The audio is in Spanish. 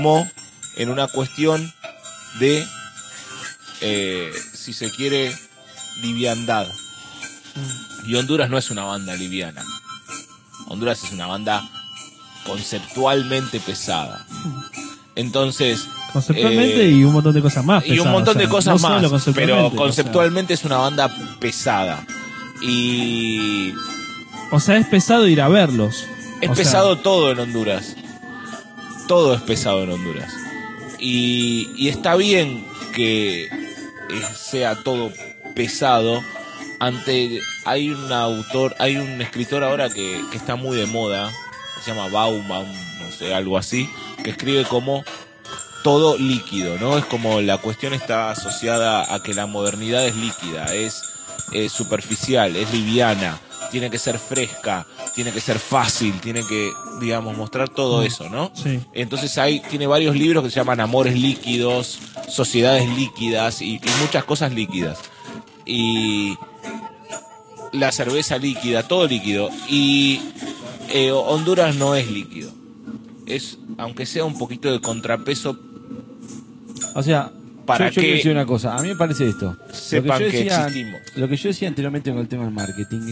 en una cuestión de, si se quiere, liviandad. Y Honduras no es una banda liviana. Honduras es una banda conceptualmente pesada. Entonces, conceptualmente y un montón de cosas más pesadas, y un montón de cosas no más, pero conceptualmente, conceptualmente es una banda pesada. Y o sea, es pesado ir a verlos. es pesado todo en Honduras. Todo es pesado en Honduras. Y está bien que sea todo pesado. Hay un escritor ahora que está muy de moda, se llama Bauman, no sé, algo así, que escribe como todo líquido, ¿no? Es como la cuestión está asociada a que la modernidad es líquida, es superficial, es liviana, tiene que ser fresca, tiene que ser fácil, tiene que, digamos, mostrar todo eso, ¿no? Sí. Entonces tiene varios libros que se llaman Amores líquidos, Sociedades líquidas y muchas cosas líquidas. Y la cerveza líquida, todo líquido. Y Honduras no es líquido. Es, aunque sea un poquito de contrapeso. O sea, para yo quiero que decir una cosa. A mí me parece esto. sepan que existimos. Lo que yo decía anteriormente con el tema del marketing